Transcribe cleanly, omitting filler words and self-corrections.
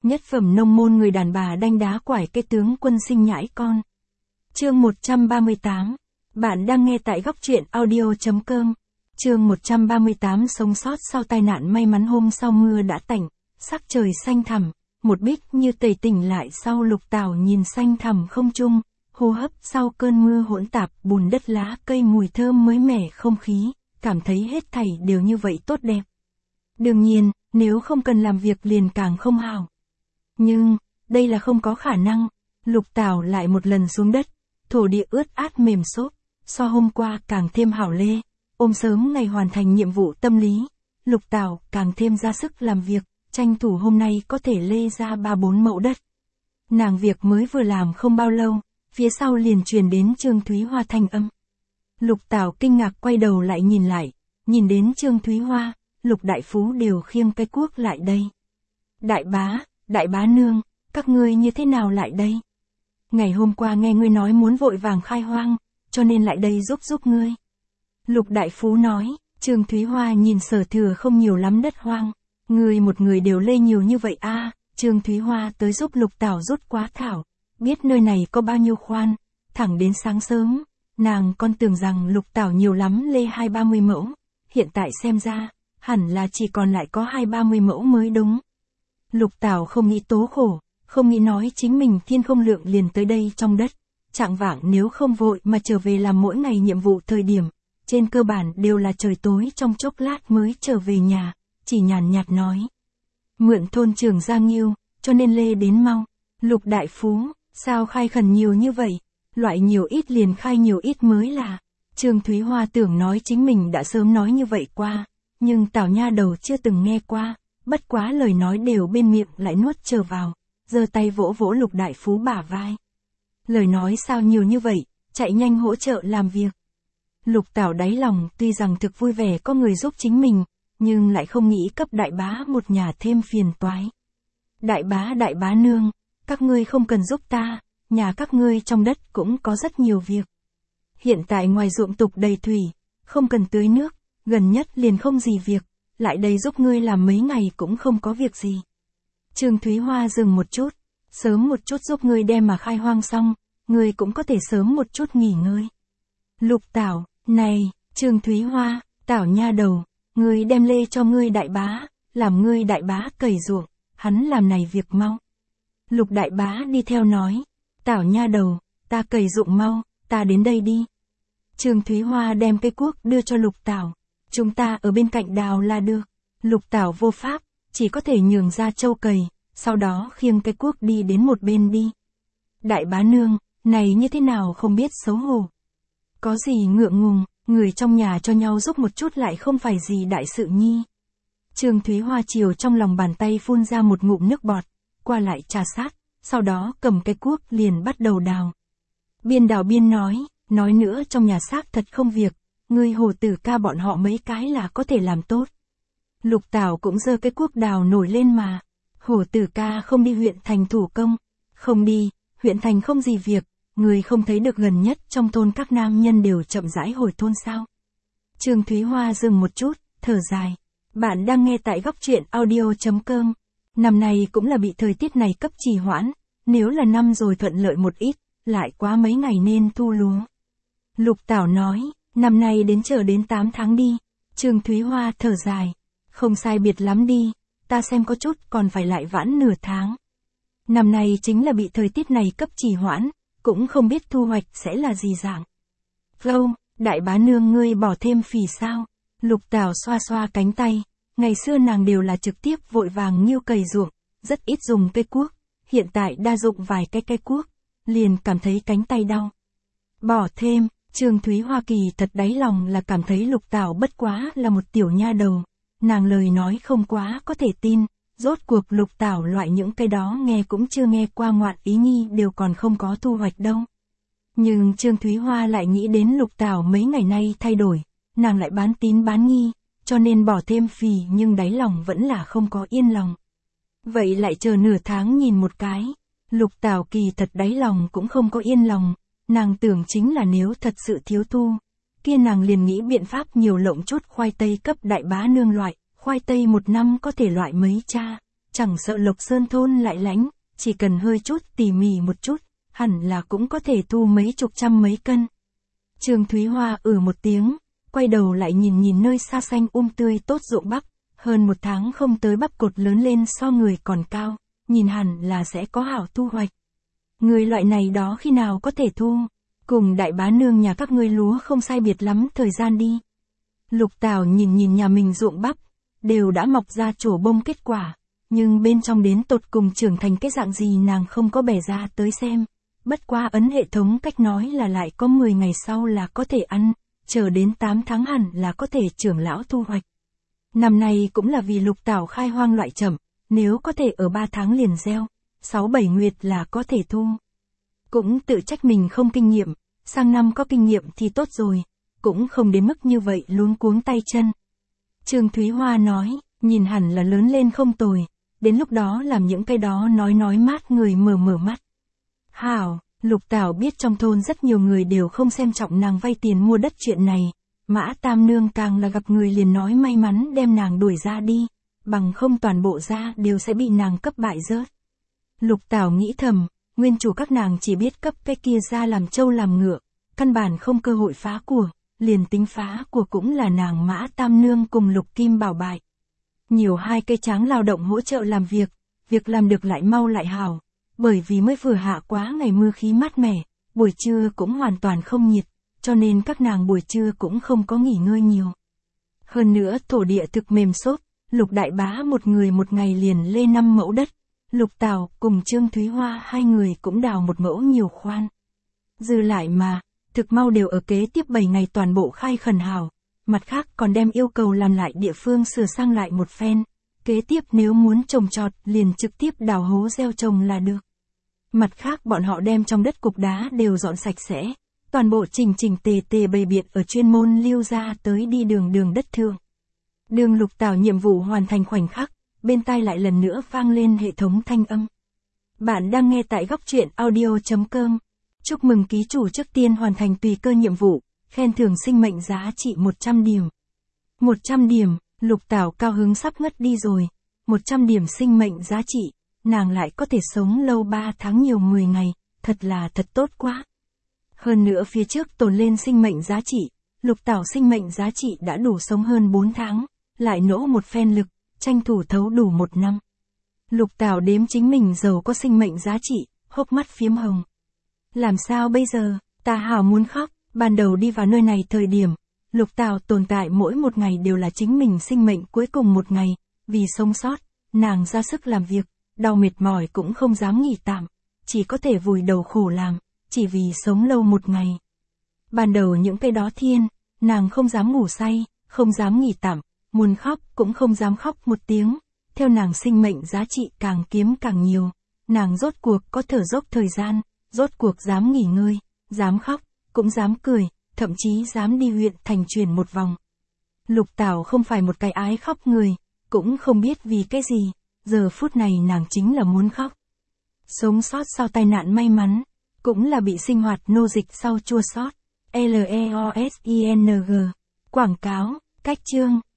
Nhất phẩm nông môn người đàn bà đanh đá quải cái tướng quân sinh nhãi con. Chương 138. Bạn đang nghe tại góc truyện audio.com. Chương 138 sống sót sau tai nạn may mắn. Hôm sau mưa đã tạnh, sắc trời xanh thẳm, một Bích như tẩy tỉnh lại sau. Lục Tảo nhìn xanh thẳm không trung, hô hấp sau cơn mưa hỗn tạp bùn đất lá cây mùi thơm mới mẻ không khí, cảm thấy hết thảy đều như vậy tốt đẹp. Đương nhiên, nếu không cần làm việc liền càng không hảo. Nhưng, đây là không có khả năng. Lục Tảo lại một lần xuống đất, thổ địa ướt át mềm xốp, so hôm qua càng thêm hảo lê. Ôm sớm ngày hoàn thành nhiệm vụ tâm lý, Lục Tảo càng thêm ra sức làm việc, tranh thủ hôm nay có thể lê ra 3-4 mẫu đất. Nàng việc mới vừa làm không bao lâu, phía sau liền truyền đến Trương Thúy Hoa thanh âm. Lục Tảo kinh ngạc quay đầu lại, nhìn đến Trương Thúy Hoa, Lục đại phú đều khiêng cái cuốc lại đây. Đại bá nương, các ngươi như thế nào lại đây? Ngày hôm qua nghe ngươi nói muốn vội vàng khai hoang, cho nên lại đây giúp ngươi. Lục đại phú nói. Trương Thúy Hoa nhìn Sở Thừa không nhiều lắm đất hoang, người một người đều lê nhiều như vậy a. Trương Thúy Hoa tới giúp Lục Tảo rút quá thảo, biết nơi này có bao nhiêu khoan, thẳng đến sáng sớm, nàng còn tưởng rằng Lục Tảo nhiều lắm lê 20-30 mẫu, hiện tại xem ra, hẳn là chỉ còn lại có 20-30 mẫu mới đúng. Lục Tảo không nghĩ tố khổ, không nghĩ nói chính mình thiên không lượng liền tới đây trong đất, chạng vạng nếu không vội mà trở về làm mỗi ngày nhiệm vụ thời điểm, trên cơ bản đều là trời tối trong chốc lát mới trở về nhà, chỉ nhàn nhạt nói. Mượn thôn trưởng Gia Nghiêu, cho nên lê đến mau. Lục đại phú, sao khai khẩn nhiều như vậy, loại nhiều ít liền khai nhiều ít mới là. Trương Thúy Hoa tưởng nói chính mình đã sớm nói như vậy qua, nhưng Tảo nha đầu chưa từng nghe qua, bất quá lời nói đều bên miệng lại nuốt trở vào, giơ tay vỗ vỗ Lục đại phú bả vai. Lời nói sao nhiều như vậy, chạy nhanh hỗ trợ làm việc. Lục Tảo đáy lòng tuy rằng thực vui vẻ có người giúp chính mình, nhưng lại không nghĩ cấp đại bá một nhà thêm phiền toái. Đại bá nương, các ngươi không cần giúp ta, nhà các ngươi trong đất cũng có rất nhiều việc. Hiện tại ngoài ruộng tục đầy thủy, không cần tưới nước, gần nhất liền không gì việc, lại đây giúp ngươi làm mấy ngày cũng không có việc gì. Trương Thúy Hoa dừng một chút, sớm một chút giúp ngươi đem mà khai hoang xong, ngươi cũng có thể sớm một chút nghỉ ngơi. Lục Tảo, này, Trương Thúy Hoa, Tảo nha đầu, ngươi đem lê cho ngươi đại bá, làm ngươi đại bá cày ruộng, hắn làm này việc mau. Lục đại bá đi theo nói, Tảo nha đầu, ta cày ruộng mau, ta đến đây đi. Trương Thúy Hoa đem cây cuốc đưa cho Lục Tảo, chúng ta ở bên cạnh đào là được. Lục Tảo vô pháp, chỉ có thể nhường ra châu cày, sau đó khiêng cây cuốc đi đến một bên đi. Đại bá nương, này như thế nào không biết xấu hổ. Có gì ngượng ngùng, người trong nhà cho nhau giúp một chút lại không phải gì đại sự nhi. Trương Thúy Hoa chiều trong lòng bàn tay phun ra một ngụm nước bọt, qua lại trà sát, sau đó cầm cái cuốc liền bắt đầu đào. Biên đào biên nói nữa trong nhà xác thật không việc, ngươi Hồ Tử ca bọn họ mấy cái là có thể làm tốt. Lục Tảo cũng giơ cái cuốc đào nổi lên mà. Hồ Tử ca không đi huyện thành thủ công. Không đi, huyện thành không gì việc. Người không thấy được gần nhất trong thôn các nam nhân đều chậm rãi hồi thôn sao? Trương Thúy Hoa dừng một chút, thở dài. Bạn đang nghe tại góc truyện audio.com. Năm nay cũng là bị thời tiết này cấp trì hoãn, nếu là năm rồi thuận lợi một ít, lại quá mấy ngày nên thu lúa. Lục Tảo nói, năm nay chờ đến 8 tháng đi. Trương Thúy Hoa thở dài. Không sai biệt lắm đi, ta xem có chút còn phải lại vãn nửa tháng. Năm nay chính là bị thời tiết này cấp trì hoãn. Cũng không biết thu hoạch sẽ là gì dạng. Vâng, đại bá nương ngươi bỏ thêm phì sao? Lục Tảo xoa xoa cánh tay, ngày xưa nàng đều là trực tiếp vội vàng nghiêu cày ruộng, rất ít dùng cây cuốc, hiện tại đa dụng vài cây cuốc, liền cảm thấy cánh tay đau. Bỏ thêm, Trương Thúy Hoa kỳ thật đáy lòng là cảm thấy Lục Tảo bất quá là một tiểu nha đầu, nàng lời nói không quá có thể tin. Rốt cuộc Lục Tảo loại những cây đó nghe cũng chưa nghe qua ngoạn ý nhi đều còn không có thu hoạch đâu. Nhưng Trương Thúy Hoa lại nghĩ đến Lục Tảo mấy ngày nay thay đổi, nàng lại bán tín bán nghi, cho nên bỏ thêm phì nhưng đáy lòng vẫn là không có yên lòng. Vậy lại chờ nửa tháng nhìn một cái, Lục Tảo kỳ thật đáy lòng cũng không có yên lòng, nàng tưởng chính là nếu thật sự thiếu thu, kia nàng liền nghĩ biện pháp nhiều lộng chút khoai tây cấp đại bá nương loại. Khoai tây một năm có thể loại mấy cha, chẳng sợ Lộc Sơn thôn lại lánh, chỉ cần hơi chút tỉ mỉ một chút, hẳn là cũng có thể thu mấy chục trăm mấy cân. Trương Thúy Hoa một tiếng, quay đầu lại nhìn nơi xa xanh tươi tốt ruộng bắp, hơn một tháng không tới bắp cột lớn lên so người còn cao, nhìn hẳn là sẽ có hảo thu hoạch. Người loại này đó khi nào có thể thu, cùng đại bá nương nhà các ngươi lúa không sai biệt lắm thời gian đi. Lục Tảo nhìn nhà mình ruộng bắp, đều đã mọc ra trổ bông kết quả, nhưng bên trong đến tột cùng trưởng thành cái dạng gì nàng không có bẻ ra tới xem. Bất qua ấn hệ thống cách nói là lại có 10 ngày sau là có thể ăn, chờ đến 8 tháng hẳn là có thể trưởng lão thu hoạch. Năm nay cũng là vì Lục Tảo khai hoang loại chậm, nếu có thể ở 3 tháng liền gieo, 6-7 nguyệt là có thể thu. Cũng tự trách mình không kinh nghiệm, sang năm có kinh nghiệm thì tốt rồi, cũng không đến mức như vậy luống cuống tay chân. Trương Thúy Hoa nói, nhìn hẳn là lớn lên không tồi, đến lúc đó làm những cái đó nói mát người mở mắt. Hảo, Lục Tảo biết trong thôn rất nhiều người đều không xem trọng nàng vay tiền mua đất chuyện này, Mã Tam Nương càng là gặp người liền nói may mắn đem nàng đuổi ra đi, bằng không toàn bộ gia đều sẽ bị nàng cấp bại rớt. Lục Tảo nghĩ thầm, nguyên chủ các nàng chỉ biết cấp cái kia ra làm trâu làm ngựa, căn bản không cơ hội phá của, liền tính phá của cũng là nàng Mã Tam Nương cùng Lục Kim Bảo bại. Nhiều hai cây tráng lao động hỗ trợ làm việc làm được lại mau lại hảo, bởi vì mới vừa hạ quá ngày mưa khí mát mẻ, buổi trưa cũng hoàn toàn không nhiệt, cho nên các nàng buổi trưa cũng không có nghỉ ngơi nhiều. Hơn nữa thổ địa thực mềm xốp, Lục Đại Bá một người một ngày liền lê 5 mẫu đất, Lục Tảo cùng Trương Thúy Hoa hai người cũng đào 1 mẫu nhiều khoan. Dư lại mà, thực mau đều ở kế tiếp 7 ngày toàn bộ khai khẩn hảo, mặt khác còn đem yêu cầu làm lại địa phương sửa sang lại một phen, kế tiếp nếu muốn trồng trọt liền trực tiếp đào hố gieo trồng là được. Mặt khác bọn họ đem trong đất cục đá đều dọn sạch sẽ, toàn bộ chỉnh tề bày biện ở chuyên môn lưu ra tới đi đường đất thượng. Đường Lục Tảo nhiệm vụ hoàn thành khoảnh khắc, bên tai lại lần nữa vang lên hệ thống thanh âm. Bạn đang nghe tại góc truyện audio.com. Chúc mừng ký chủ trước tiên hoàn thành tùy cơ nhiệm vụ, khen thưởng sinh mệnh giá trị 100 điểm. 100 điểm, Lục Tảo cao hứng sắp ngất đi rồi, 100 điểm sinh mệnh giá trị, nàng lại có thể sống lâu 3 tháng nhiều 10 ngày, thật tốt quá. Hơn nữa phía trước tồn lên sinh mệnh giá trị, Lục Tảo sinh mệnh giá trị đã đủ sống hơn 4 tháng, lại nỗ một phen lực, tranh thủ thấu đủ 1 năm. Lục Tảo đếm chính mình giàu có sinh mệnh giá trị, hốc mắt phiếm hồng. Làm sao bây giờ, ta hảo muốn khóc, ban đầu đi vào nơi này thời điểm, Lục Tảo tồn tại mỗi một ngày đều là chính mình sinh mệnh cuối cùng một ngày, vì sống sót, nàng ra sức làm việc, đau mệt mỏi cũng không dám nghỉ tạm, chỉ có thể vùi đầu khổ làm, chỉ vì sống lâu một ngày. Ban đầu những cái đó thiên, nàng không dám ngủ say, không dám nghỉ tạm, muốn khóc cũng không dám khóc một tiếng, theo nàng sinh mệnh giá trị càng kiếm càng nhiều, nàng rốt cuộc có thở dốc thời gian, rốt cuộc dám nghỉ ngơi, dám khóc, cũng dám cười, thậm chí dám đi huyện thành chuyển một vòng. Lục Tảo không phải một cái ái khóc người, cũng không biết vì cái gì, giờ phút này nàng chính là muốn khóc. Sống sót sau tai nạn may mắn, cũng là bị sinh hoạt nô dịch sau chua xót. LEOSING. Quảng cáo, cách chương.